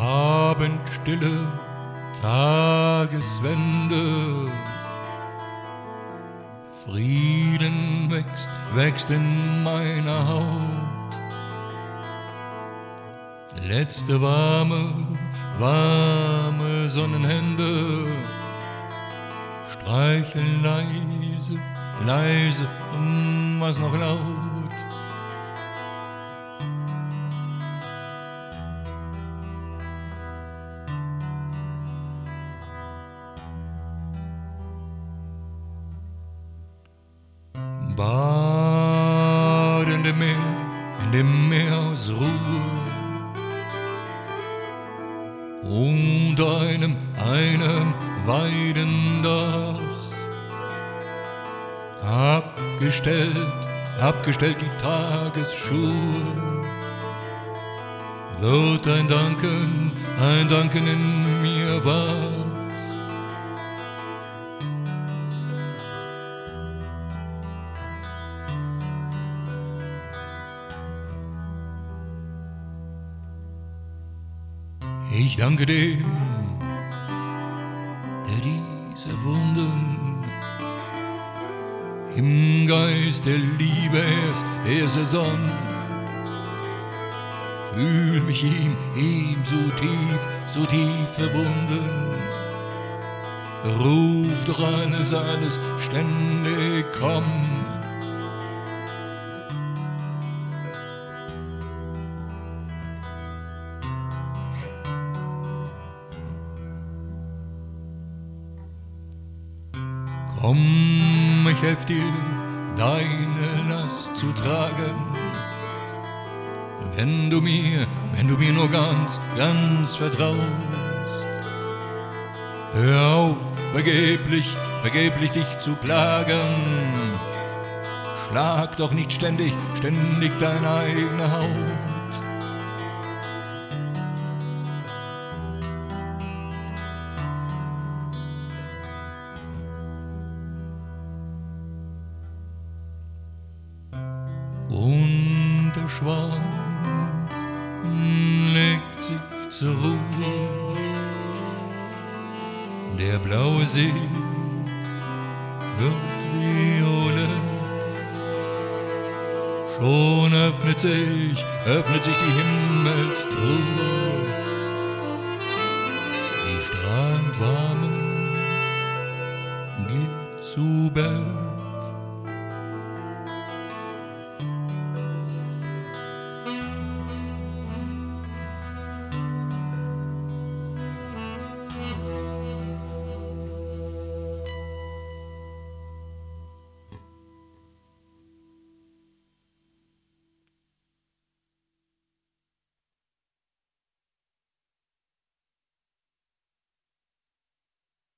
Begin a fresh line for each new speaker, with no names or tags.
Abendstille, Tageswende. Frieden wächst in meiner Haut. Letzte warme Sonnenhände streicheln leise, was noch laut. Badende Meer, in dem Meer aus Ruhe, unter einem Weidendach. Abgestellt die Tagesschuhe, wird ein Danken in mir wach. Ich danke dem, der diese Wunden im Geist der Liebe erst ersann. Fühl mich ihm so tief verbunden. Ruf doch alles ständig, komm. Komm, ich helf dir, deine Last zu tragen. Wenn du mir nur ganz vertraust. Hör auf, vergeblich dich zu plagen. Schlag doch nicht ständig deine eigene Haut. Und der Schwan legt sich zur Ruhe, der blaue See wird violett. Schon öffnet sich die Himmelstruhe.